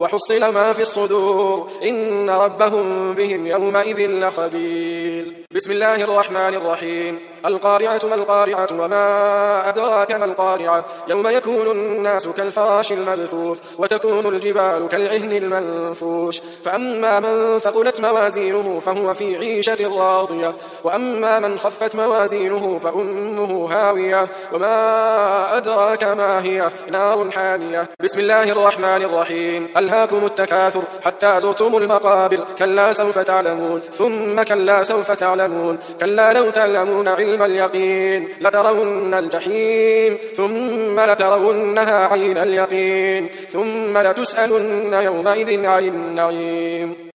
وحصل ما في الصدور إن ربهم بهم يومئذ لخبير. بسم الله الرحمن الرحيم. القارعة ما القارعة وما أدراك ما القارعة يوم يكون الناس كالفراش المبثوث وتكون الجبال كالعهن المنفوش فأما من ثقلت موازينه فهو في عيشة راضية وأما من خفت موازينه فأمه هاوية وما أدراك ما هي نار حامية. بسم الله الرحمن الرحيم. ألهاكم التكاثر حتى زرتم المقابر كلا سوف تعلمون ثم كلا سوف تعلمون كلا لو تعلمون علم اليقين لترون الجحيم ثم لترونها عين اليقين ثم لتسألن يومئذ عن النعيم.